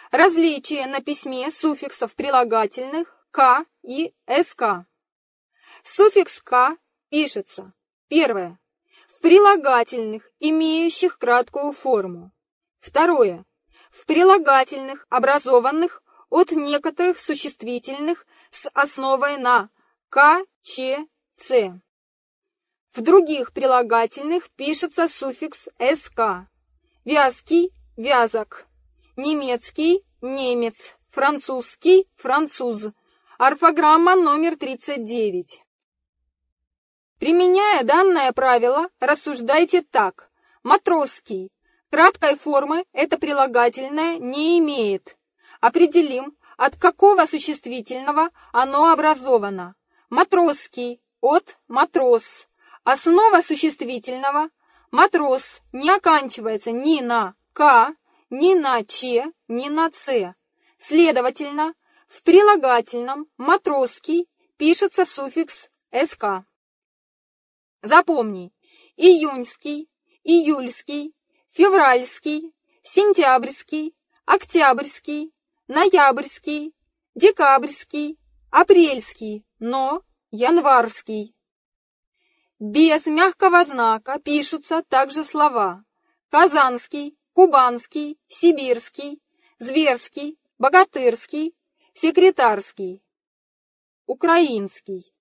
Различие на письме суффиксов прилагательных «к» и «sk». Суффикс «к» пишется: первое – в прилагательных, имеющих краткую форму. Второе – в прилагательных, образованных от некоторых существительных с основой на «к», «ч», «ц». В других прилагательных пишется суффикс «sk». Вязкий – вязок, немецкий – немец, французский – француз. Орфограмма номер 39. Применяя данное правило, рассуждайте так. Матросский. Краткой формы это прилагательное не имеет. Определим, от какого существительного оно образовано. Матросский. От матрос. Основа существительного матрос не оканчивается ни на «к», ни на «ч», ни на «ц». Следовательно, в прилагательном матросский пишется суффикс «sk». Запомни: июньский, июльский, февральский, сентябрьский, октябрьский, ноябрьский, декабрьский, апрельский, но январский. Без мягкого знака пишутся также слова казанский, кубанский, сибирский, зверский, богатырский, секретарский, украинский.